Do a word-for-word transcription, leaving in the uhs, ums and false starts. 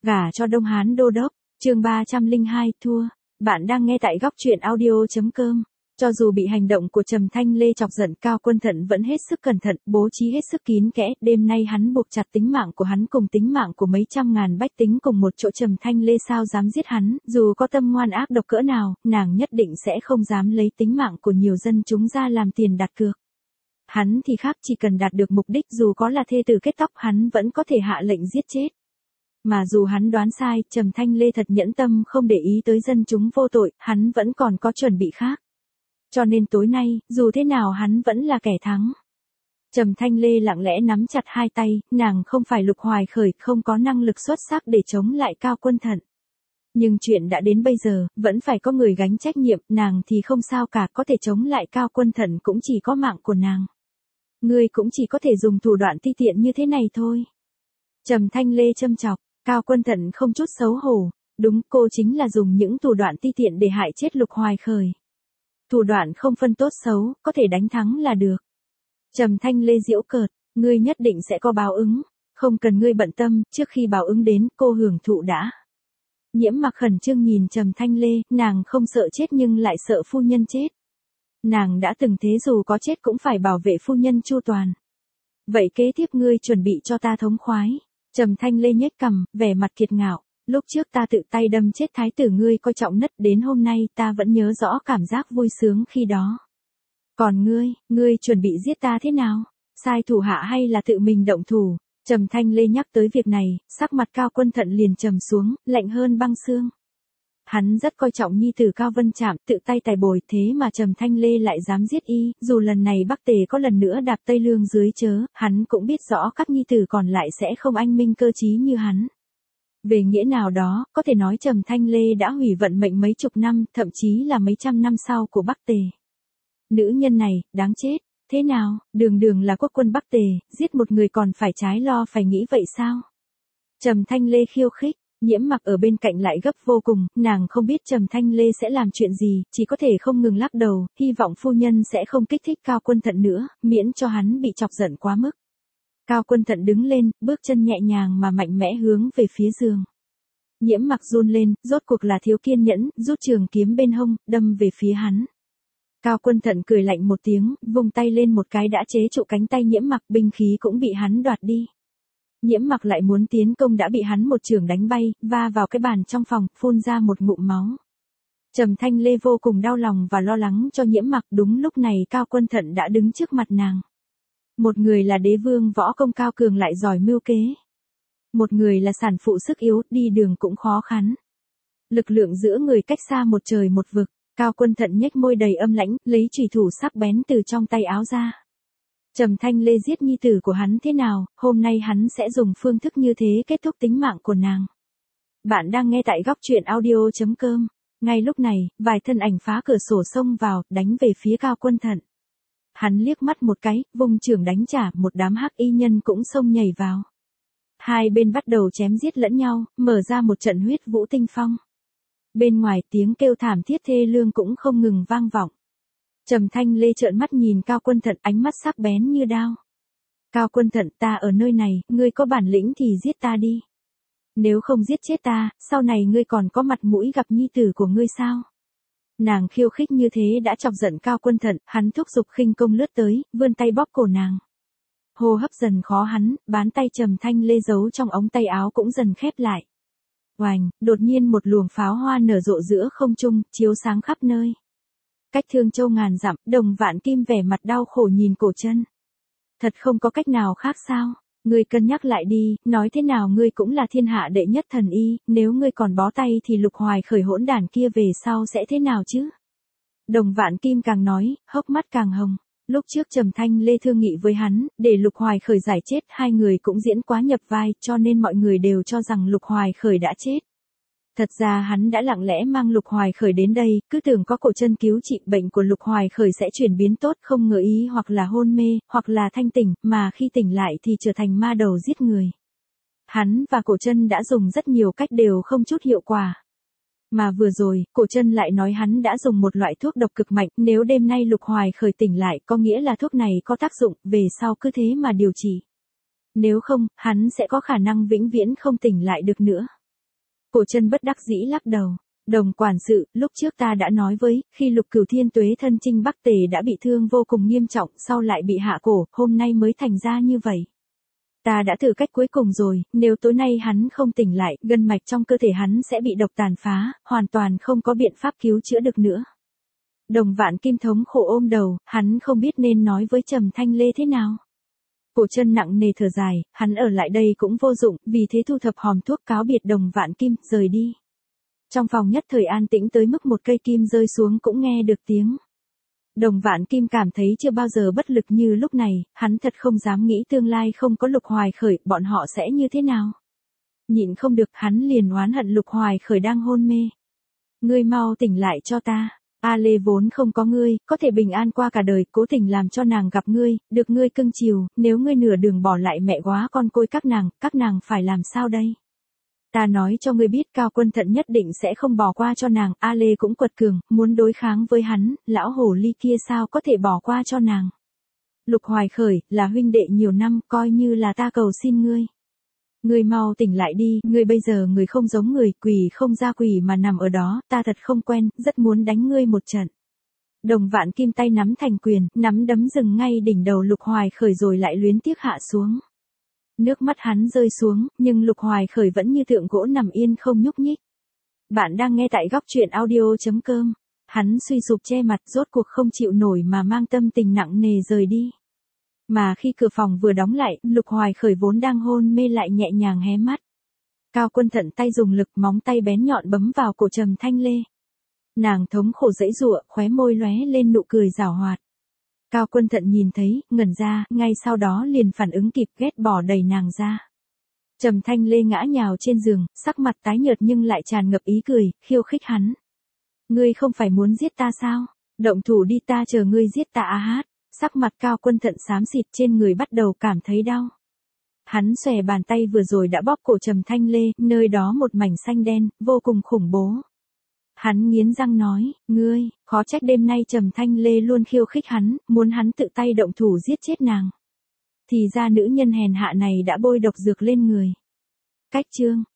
Gả cho Đông Hán Đô Đốc, chương ba trăm lẻ hai, thua. Bạn đang nghe tại góc truyện audio.com. Cho dù bị hành động của Trầm Thanh Lê chọc giận, Cao Quân Thận vẫn hết sức cẩn thận, bố trí hết sức kín kẽ. Đêm nay hắn buộc chặt tính mạng của hắn cùng tính mạng của mấy trăm ngàn bách tính cùng một chỗ. Trầm Thanh Lê sao dám giết hắn, dù có tâm ngoan ác độc cỡ nào, nàng nhất định sẽ không dám lấy tính mạng của nhiều dân chúng ra làm tiền đặt cược. Hắn thì khác, chỉ cần đạt được mục đích, dù có là thê tử kết tóc, hắn vẫn có thể hạ lệnh giết chết. Mà dù hắn đoán sai, Trầm Thanh Lê thật nhẫn tâm không để ý tới dân chúng vô tội, hắn vẫn còn có chuẩn bị khác. Cho nên tối nay, dù thế nào hắn vẫn là kẻ thắng. Trầm Thanh Lê lặng lẽ nắm chặt hai tay, nàng không phải Lục Hoài Khởi, không có năng lực xuất sắc để chống lại Cao Quân Thận. Nhưng chuyện đã đến bây giờ, vẫn phải có người gánh trách nhiệm, nàng thì không sao cả, có thể chống lại Cao Quân Thận cũng chỉ có mạng của nàng. Ngươi cũng chỉ có thể dùng thủ đoạn ti tiện như thế này thôi. Trầm Thanh Lê châm chọc. Cao Quân Thận không chút xấu hổ, đúng, cô chính là dùng những thủ đoạn ti tiện để hại chết Lục Hoài Khởi. Thủ đoạn không phân tốt xấu, có thể đánh thắng là được. Trầm Thanh Lê giễu cợt, ngươi nhất định sẽ có báo ứng, không cần ngươi bận tâm, trước khi báo ứng đến, cô hưởng thụ đã. Nhiễm Mặc khẩn trương nhìn Trầm Thanh Lê, nàng không sợ chết nhưng lại sợ phu nhân chết. Nàng đã từng thế, dù có chết cũng phải bảo vệ phu nhân chu toàn. Vậy kế tiếp ngươi chuẩn bị cho ta thống khoái. Trầm Thanh Lê nhếch cằm, vẻ mặt kiệt ngạo, lúc trước ta tự tay đâm chết thái tử ngươi coi trọng nất, đến hôm nay ta vẫn nhớ rõ cảm giác vui sướng khi đó. Còn ngươi, ngươi chuẩn bị giết ta thế nào? Sai thủ hạ hay là tự mình động thủ? Trầm Thanh Lê nhắc tới việc này, sắc mặt Cao Quân Thận liền trầm xuống, lạnh hơn băng xương. Hắn rất coi trọng nhi tử Cao Vân Trạm, tự tay tài bồi, thế mà Trầm Thanh Lê lại dám giết y, dù lần này Bắc Tề có lần nữa đạp Tây Lương dưới chớ, hắn cũng biết rõ các nhi tử còn lại sẽ không anh minh cơ trí như hắn. Về nghĩa nào đó, có thể nói Trầm Thanh Lê đã hủy vận mệnh mấy chục năm, thậm chí là mấy trăm năm sau của Bắc Tề. Nữ nhân này, đáng chết, thế nào, đường đường là quốc quân Bắc Tề, giết một người còn phải trái lo phải nghĩ vậy sao? Trầm Thanh Lê khiêu khích. Nhiễm Mặc ở bên cạnh lại gấp vô cùng, nàng không biết Trầm Thanh Lê sẽ làm chuyện gì, chỉ có thể không ngừng lắc đầu, hy vọng phu nhân sẽ không kích thích Cao Quân Thận nữa, miễn cho hắn bị chọc giận quá mức. Cao Quân Thận đứng lên, bước chân nhẹ nhàng mà mạnh mẽ hướng về phía giường. Nhiễm Mặc run lên, rốt cuộc là thiếu kiên nhẫn, rút trường kiếm bên hông, đâm về phía hắn. Cao Quân Thận cười lạnh một tiếng, vung tay lên một cái đã chế trụ cánh tay Nhiễm Mặc, binh khí cũng bị hắn đoạt đi. Nhiễm Mặc lại muốn tiến công đã bị hắn một chưởng đánh bay, va vào cái bàn trong phòng, phun ra một ngụm máu. Trầm Thanh Lê vô cùng đau lòng và lo lắng cho Nhiễm Mặc, đúng lúc này Cao Quân Thận đã đứng trước mặt nàng. Một người là đế vương võ công cao cường lại giỏi mưu kế. Một người là sản phụ sức yếu, đi đường cũng khó khăn. Lực lượng giữa người cách xa một trời một vực, Cao Quân Thận nhếch môi đầy âm lãnh, lấy chùy thủ sắc bén từ trong tay áo ra. Trầm Thanh Lê giết nhi tử của hắn thế nào, hôm nay hắn sẽ dùng phương thức như thế kết thúc tính mạng của nàng. Bạn đang nghe tại góc truyện audio.com. Ngay lúc này, vài thân ảnh phá cửa sổ xông vào, đánh về phía Cao Quân Thận. Hắn liếc mắt một cái, vung chưởng đánh trả, một đám hắc y nhân cũng xông nhảy vào. Hai bên bắt đầu chém giết lẫn nhau, mở ra một trận huyết vũ tinh phong. Bên ngoài tiếng kêu thảm thiết thê lương cũng không ngừng vang vọng. Trầm Thanh Lê trợn mắt nhìn Cao Quân Thận, ánh mắt sắc bén như đao. Cao Quân Thận, ta ở nơi này, ngươi có bản lĩnh thì giết ta đi. Nếu không giết chết ta, sau này ngươi còn có mặt mũi gặp nhi tử của ngươi sao? Nàng khiêu khích như thế đã chọc giận Cao Quân Thận, hắn thúc giục khinh công lướt tới, vươn tay bóp cổ nàng. Hô hấp dần khó hắn, bán tay Trầm Thanh Lê giấu trong ống tay áo cũng dần khép lại. Oành, đột nhiên một luồng pháo hoa nở rộ giữa không trung, chiếu sáng khắp nơi. Cách Thương Châu ngàn dặm, Đồng Vạn Kim vẻ mặt đau khổ nhìn Cổ Chân. Thật không có cách nào khác sao? Ngươi cân nhắc lại đi, nói thế nào ngươi cũng là thiên hạ đệ nhất thần y, nếu ngươi còn bó tay thì Lục Hoài Khởi hỗn đản kia về sau sẽ thế nào chứ? Đồng Vạn Kim càng nói, hốc mắt càng hồng. Lúc trước Trầm Thanh Lê thương nghị với hắn, để Lục Hoài Khởi giải chết, hai người cũng diễn quá nhập vai, cho nên mọi người đều cho rằng Lục Hoài Khởi đã chết. Thật ra hắn đã lặng lẽ mang Lục Hoài Khởi đến đây, cứ tưởng có Cổ Chân cứu trị, bệnh của Lục Hoài Khởi sẽ chuyển biến tốt, không ngờ ý hoặc là hôn mê, hoặc là thanh tỉnh, mà khi tỉnh lại thì trở thành ma đầu giết người. Hắn và Cổ Chân đã dùng rất nhiều cách đều không chút hiệu quả. Mà vừa rồi, Cổ Chân lại nói hắn đã dùng một loại thuốc độc cực mạnh, nếu đêm nay Lục Hoài Khởi tỉnh lại, có nghĩa là thuốc này có tác dụng, về sau cứ thế mà điều trị. Nếu không, hắn sẽ có khả năng vĩnh viễn không tỉnh lại được nữa. Cổ Trân bất đắc dĩ lắc đầu. Đồng quản sự, lúc trước ta đã nói với, khi Lục Cửu Thiên Tuế thân chinh Bắc Tề đã bị thương vô cùng nghiêm trọng, sau lại bị hạ cổ, hôm nay mới thành ra như vậy. Ta đã thử cách cuối cùng rồi, nếu tối nay hắn không tỉnh lại, gân mạch trong cơ thể hắn sẽ bị độc tàn phá, hoàn toàn không có biện pháp cứu chữa được nữa. Đồng Vạn Kim thống khổ ôm đầu, hắn không biết nên nói với Trầm Thanh Lê thế nào. Cổ Trân nặng nề thở dài, hắn ở lại đây cũng vô dụng, vì thế thu thập hòm thuốc cáo biệt Đồng Vạn Kim, rời đi. Trong phòng nhất thời an tĩnh tới mức một cây kim rơi xuống cũng nghe được tiếng. Đồng Vạn Kim cảm thấy chưa bao giờ bất lực như lúc này, hắn thật không dám nghĩ tương lai không có Lục Hoài Khởi, bọn họ sẽ như thế nào. Nhịn không được, hắn liền oán hận Lục Hoài Khởi đang hôn mê. Ngươi mau tỉnh lại cho ta. A Lê vốn không có ngươi, có thể bình an qua cả đời, cố tình làm cho nàng gặp ngươi, được ngươi cưng chiều, nếu ngươi nửa đường bỏ lại mẹ góa con côi các nàng, các nàng phải làm sao đây? Ta nói cho ngươi biết, Cao Quân Thận nhất định sẽ không bỏ qua cho nàng, A Lê cũng quật cường, muốn đối kháng với hắn, lão hồ ly kia sao có thể bỏ qua cho nàng. Lục Hoài Khởi, là huynh đệ nhiều năm, coi như là ta cầu xin ngươi. Ngươi mau tỉnh lại đi, ngươi bây giờ người không giống người, quỷ không ra quỷ mà nằm ở đó, ta thật không quen, rất muốn đánh ngươi một trận. Đồng Vạn Kim tay nắm thành quyền, nắm đấm dừng ngay đỉnh đầu Lục Hoài Khởi rồi lại luyến tiếc hạ xuống. Nước mắt hắn rơi xuống, nhưng Lục Hoài Khởi vẫn như tượng gỗ nằm yên không nhúc nhích. Bạn đang nghe tại góc truyện audio chấm com. Hắn suy sụp che mặt, rốt cuộc không chịu nổi mà mang tâm tình nặng nề rời đi. Mà khi cửa phòng vừa đóng lại, Lục Hoài Khởi vốn đang hôn mê lại nhẹ nhàng hé mắt. Cao Quân Thận tay dùng lực, móng tay bén nhọn bấm vào cổ Trầm Thanh Lê. Nàng thống khổ giãy giụa, khóe môi lóe lên nụ cười giảo hoạt. Cao Quân Thận nhìn thấy, ngẩn ra, ngay sau đó liền phản ứng kịp, ghét bỏ đẩy nàng ra. Trầm Thanh Lê ngã nhào trên giường, sắc mặt tái nhợt nhưng lại tràn ngập ý cười, khiêu khích hắn. Ngươi không phải muốn giết ta sao? Động thủ đi, ta chờ ngươi giết ta a hát. Sắc mặt Cao Quân Thận xám xịt, trên người bắt đầu cảm thấy đau. Hắn xòe bàn tay vừa rồi đã bóp cổ Trầm Thanh Lê, nơi đó một mảnh xanh đen, vô cùng khủng bố. Hắn nghiến răng nói, ngươi, khó trách đêm nay Trầm Thanh Lê luôn khiêu khích hắn, muốn hắn tự tay động thủ giết chết nàng. Thì ra nữ nhân hèn hạ này đã bôi độc dược lên người. Cách chương